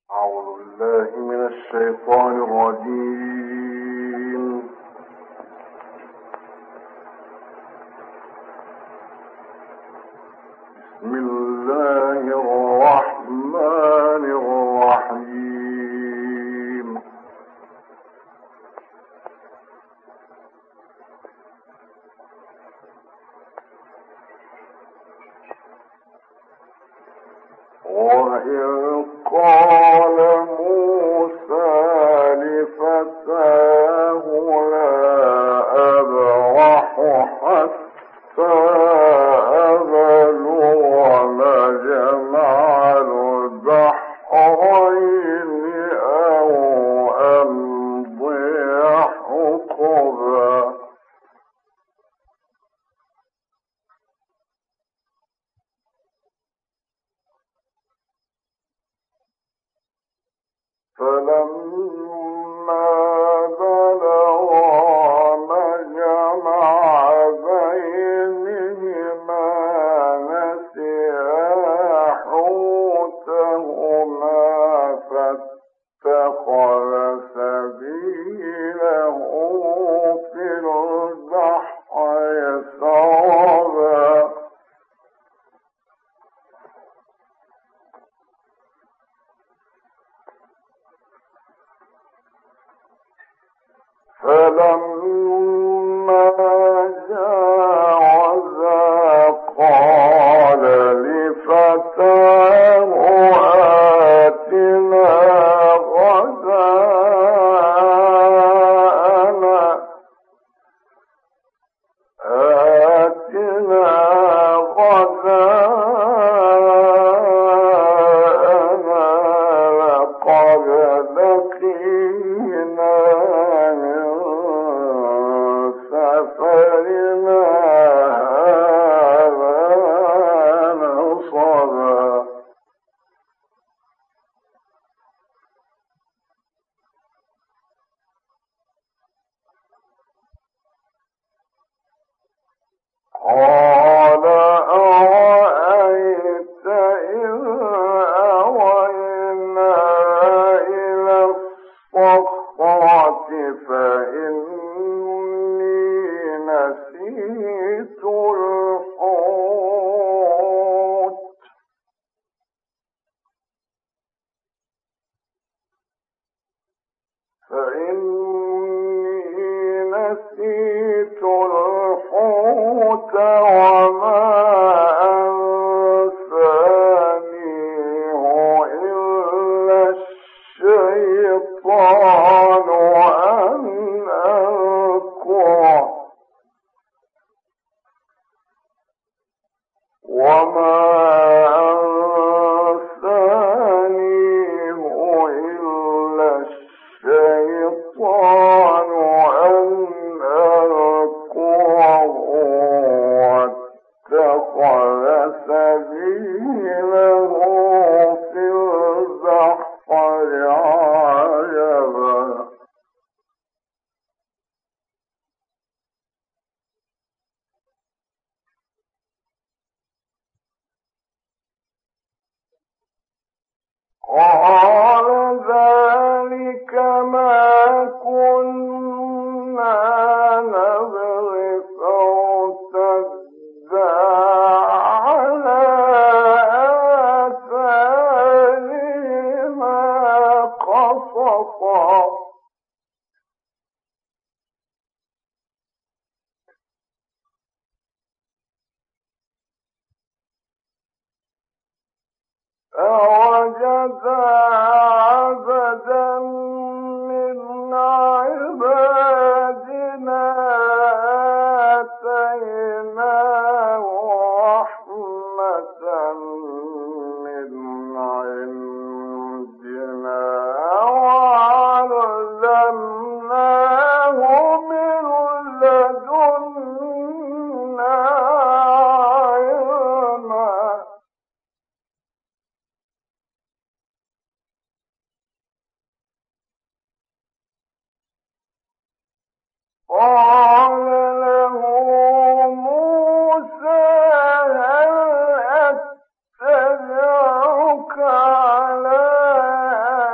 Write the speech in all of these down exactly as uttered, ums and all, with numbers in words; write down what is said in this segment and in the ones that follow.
أعوذ بالله من الشيطان الرجيم. بسم الله الرحمن الرحيم. وإذ قال موسى لفتاه لا أبرح حتى أبلغ مجمع البحرين أو أمضي حقبا فلما بلغا مجمع بينهما نسيا حوتهما فاتخذ سبيله في البحر سربا فلما جاوزا قال لفتاه آتنا غداءنا آتنا غداءنا لقد لقينا سفرنا هذا نصبا قال أرأيت إذ أوينا إلى الصخرة فإني نسيت الحوت فإني نسيت الحوت وما أنسانيه إلا الشيطان أن أذكره وما أنسانيه إلا الشيطان أن أذكره واتخذ سبيله في البحر عجبا قال ذلك ما كنا نبغي فارتدا على آثارهما قصصا فوجدا عبدا من عبادنا آتيناه رحمة من عندنا وعلمناه من لدنا علما قال له موسى هل أتبعك على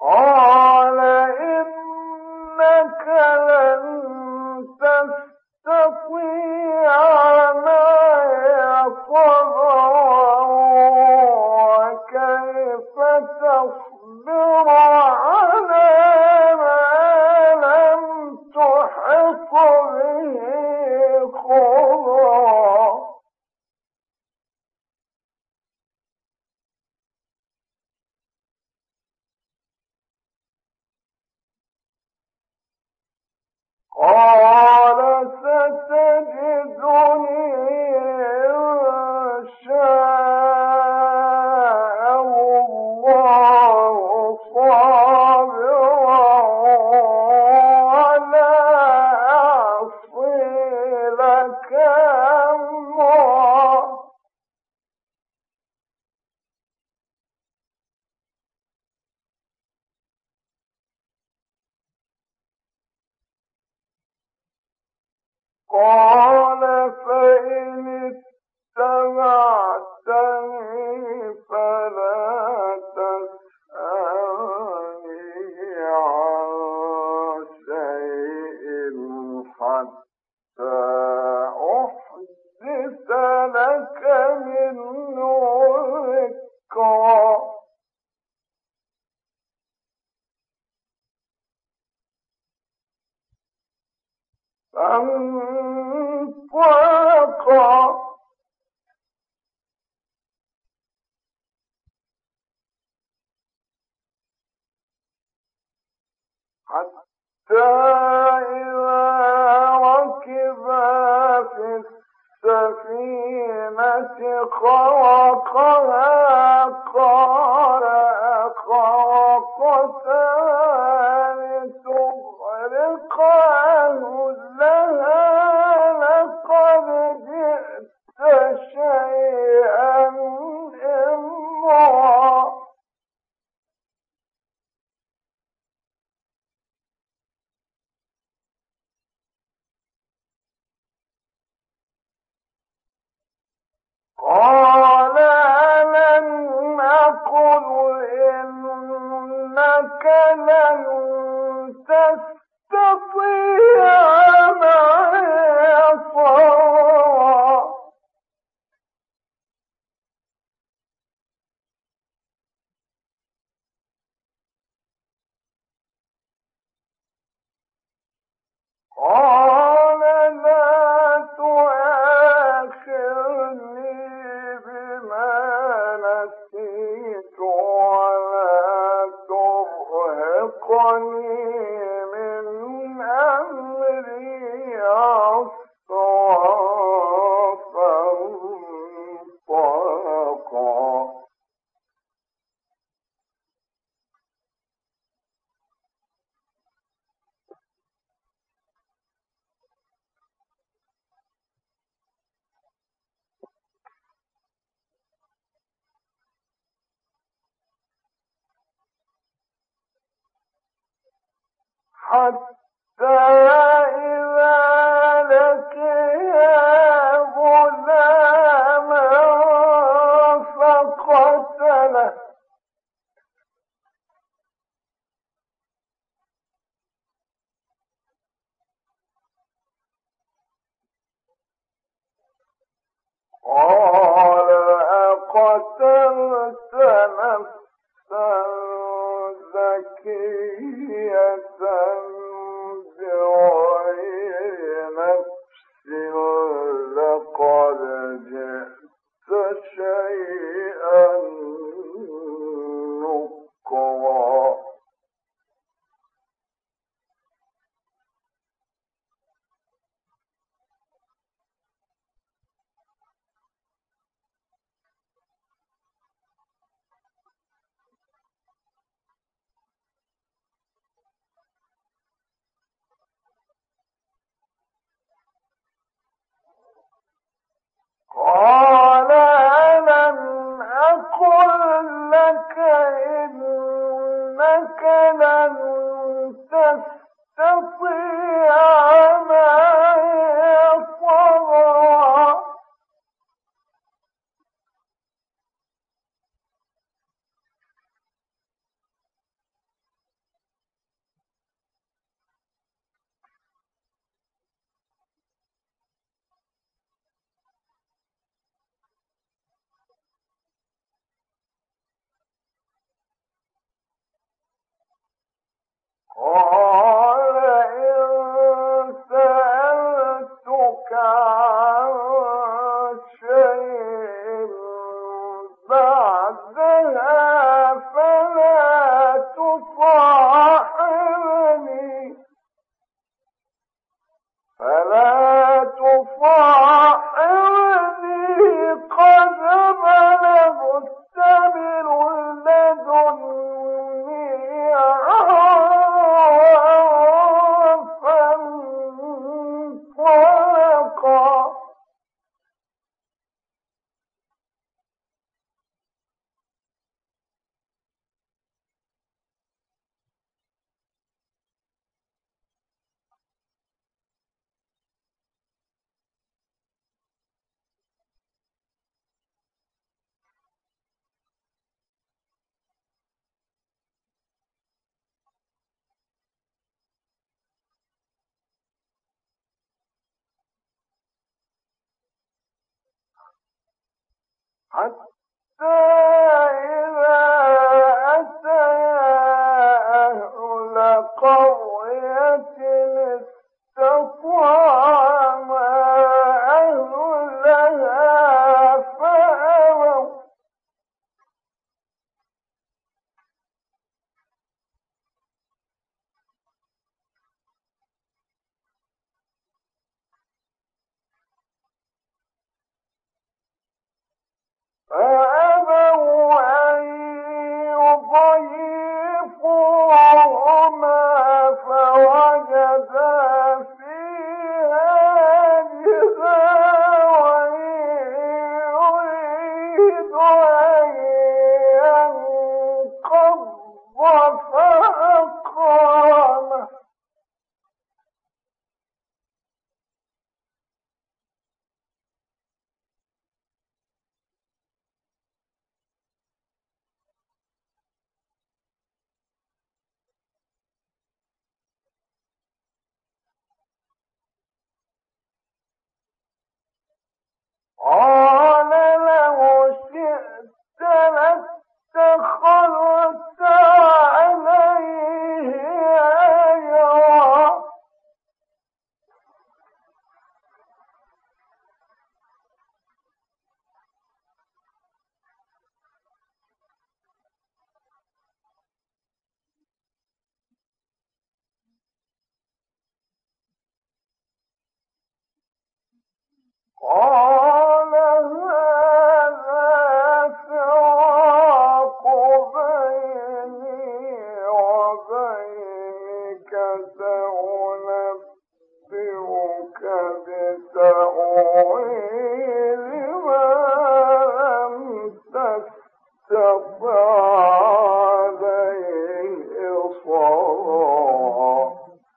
قال إنك لن تستطيع معي صبرا وكيف تصبر على ما لم تحط به خبرا. قال ستجدني إن شاء الله صابرا ولا أعصي لك أمرا. قال فإن اتبعتني فلا تسألني عن شيء حتى أحدث لك منه ذكرا. فانطلقا حتى إذا ركبا في السفينة خرقها قال أخرقتها لتغرق أهلها لقد جئت شيئا إمرا. قال ألم أقل إنك لن تستطيع معي صبرا. قال لا تؤاخذني بما نسيت ولا ترهقني من أمري عسرا. فانطلقا حتى إذا لقيا غلاما فقتله قال أقتلت نفسا زكية بغير نفس لقد جئت شيئا نكرا. قال إن سألتك عن شيء بعدها فلا تصاحبني فلا تصاحبني قد بلغت من لدني عرفا فانطلقا حتى إذا أتيا أهل قرية استطعما أهلها فأبوا فأبوا أن يضيفوهما فوجدا فيها جدارا يريد أن ينقض فأقامه قال له شئت لاتخذت عليه أجرا قال هذا فراق بيني وبينك سأنبئك بتأويل ما لم تستطع عليه صبرا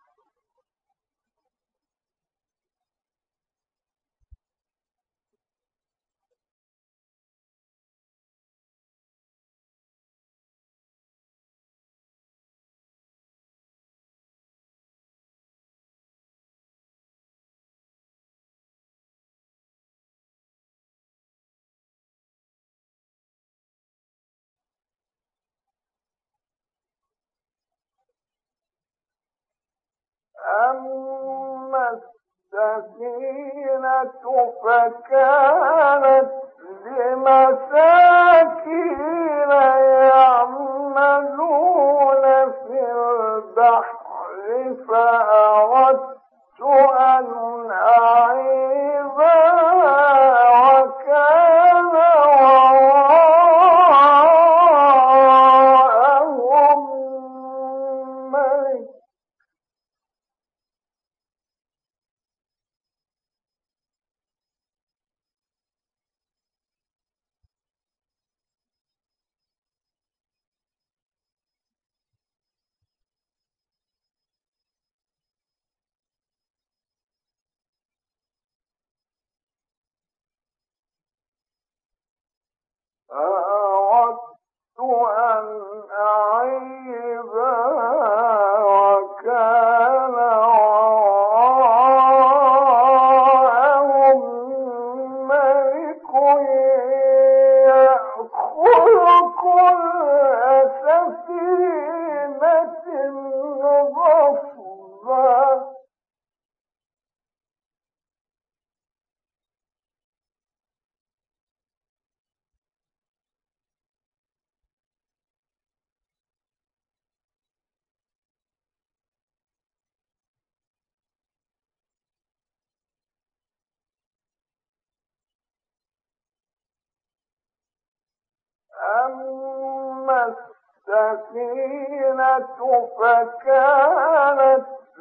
أما السفينة فكانت لمساكين يعملون في البحر فأردت أن أعيبها وكان وراءهم ملك أما السفينة فكانت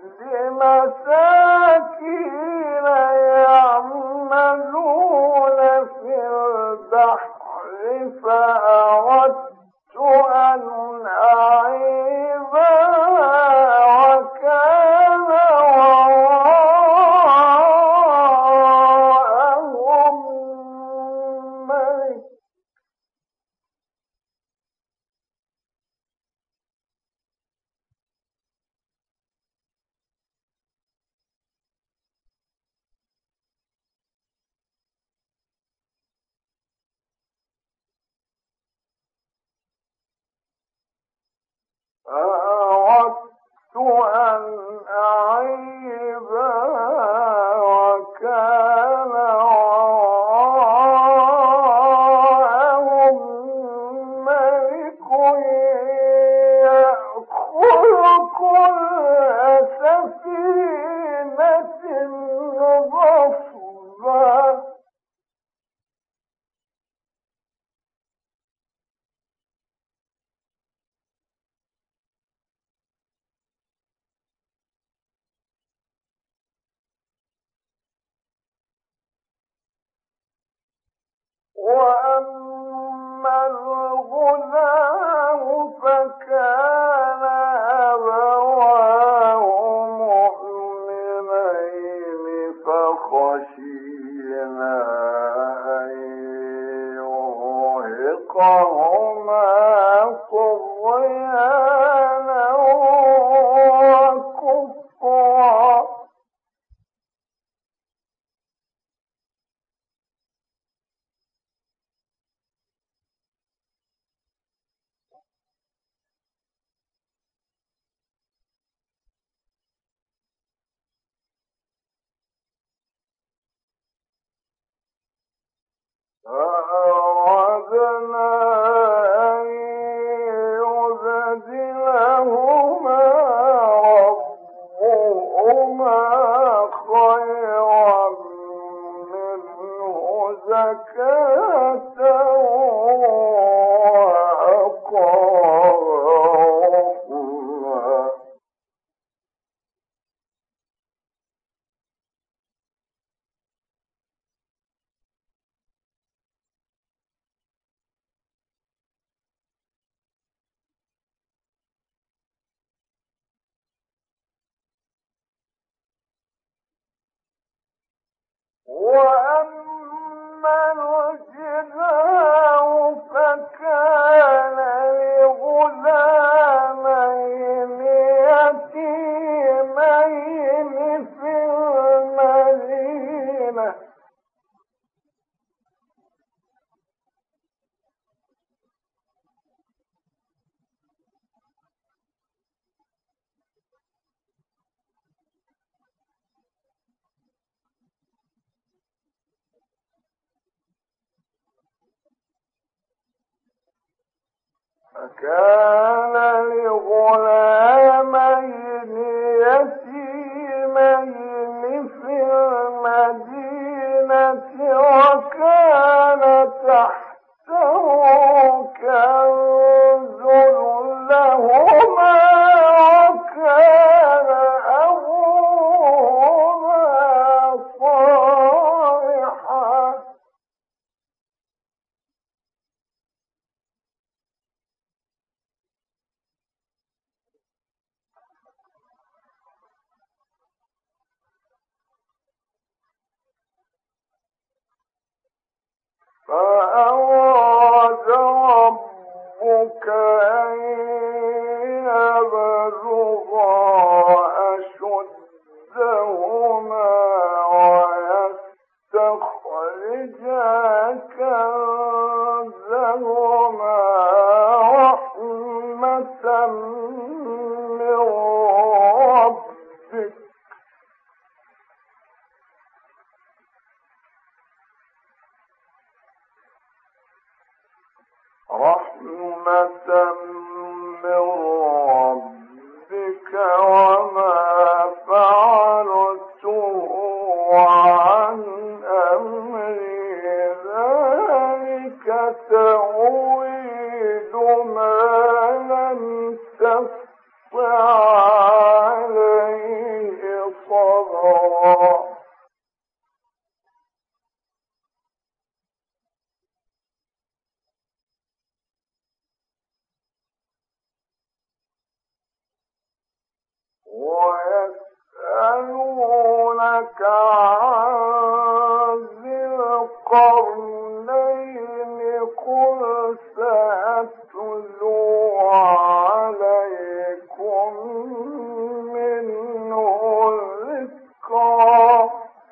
لمساكين يعملون في البحر فأردت أن أعيبها وكان وراءهم ملك فأردت أن أعيبها وكان وراءهم ملك يأخذ كل سفينة غصبا وأما الغلام فكان أبواه مؤمنين فخشينا أن يرهقهما طغيانا وكفرا فأردنا أن يبدلهما ربهما خيرا منه زكاة وأقرب رحما وأما الجدار فكان لغلامين يتيمين في المدينة فكان لغلامين يتيمين في المدينة وكان تحته كنز لهما وكان أبوهما صالحا فأراد ربك أن يبلغا أشدهما ويستخرجا كنزهما رحمة من ربك رحمة من ربك وما فعلته عن أمري ذلك تأويل ويسألونك عن ذي القرنين قل سأتلو عليكم منه ذكرا.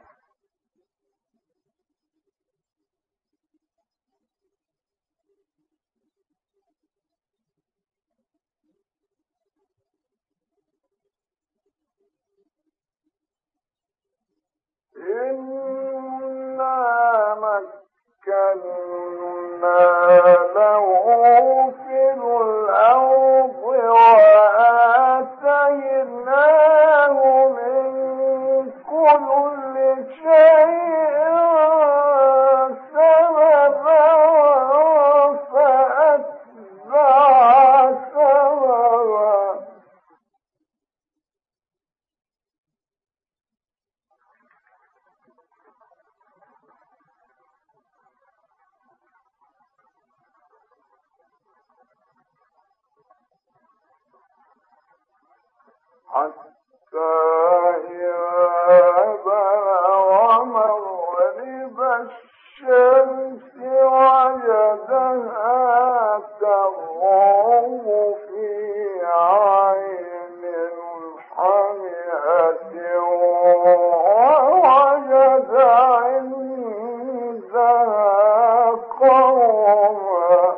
إنا مكنا له في الأرض وآتيناه من كل شيء سببا فأتبع سببا. حتى إذا بلغ مغرب الشمس وجدها تغرب في عين حمئة ووجد عندها قوما.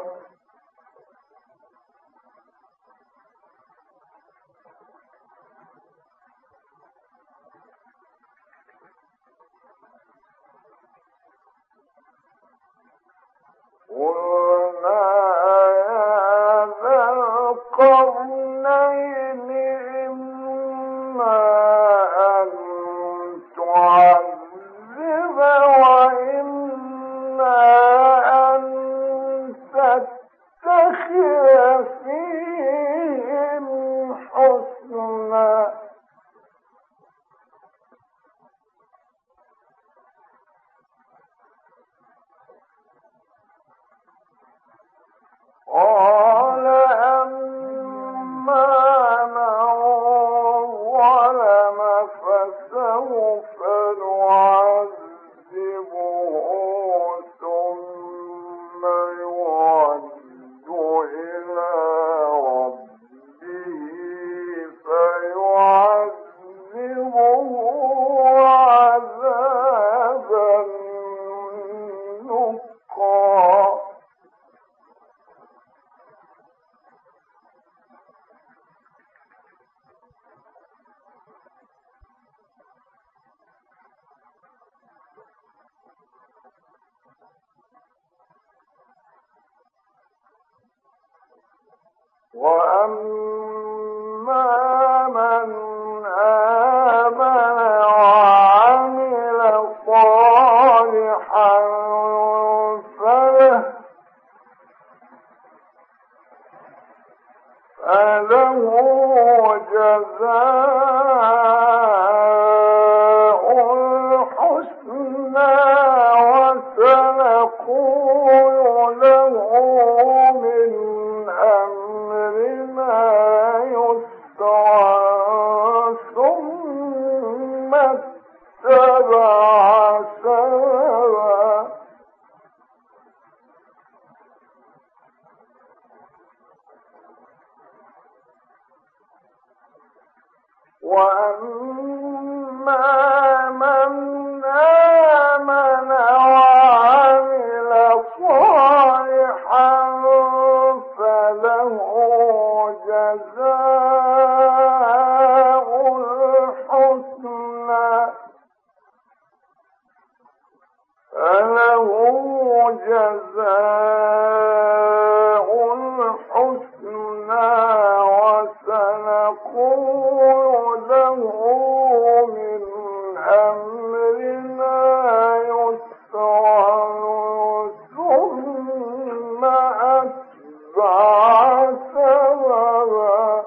قلنا يا ذا القرنين إما أن تعذب وإما أن تتخذ فيهم حسنا. قال أما من ظلم فسوف نعذبه ثم يرد إلى ربه فيعذبه عذابا نكرا. وأما من آمن وعمل صالحا فله فله جزاء الحسنى وسنقول له من أمرنا يسرا ثم اتبع سببا. وأما من آمن وعمل صالحا فله جزاء الحسنى فله جزاء الحسنى وسنقول له من أمرنا يسرا ثم أتبع سببا.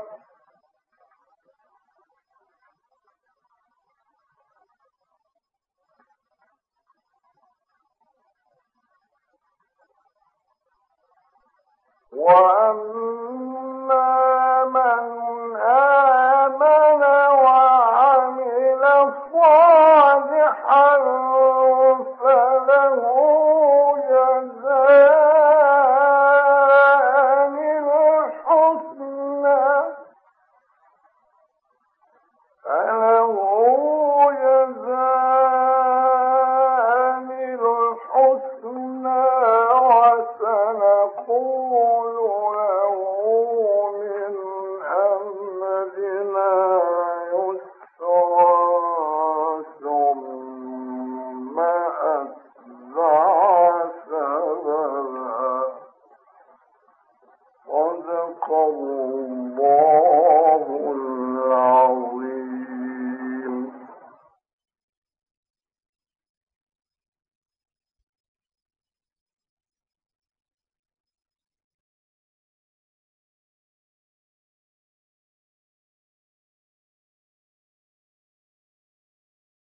وأما